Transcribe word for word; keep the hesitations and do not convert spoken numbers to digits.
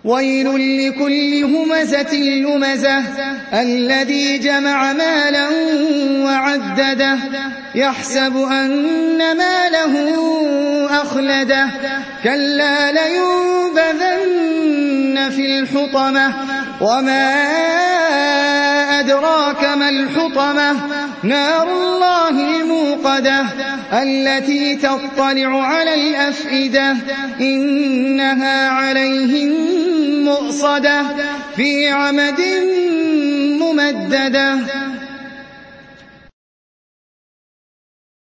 ويل لكل همزة لمزة الذي جمع مالا وعدده يحسب أن ماله أخلده كلا لينبذن في الحطمة وما أدراك ما الحطمة نار الله الموقدة التي تطلع على الأفئدة إنها عليهم مؤصدة في عمد ممددة.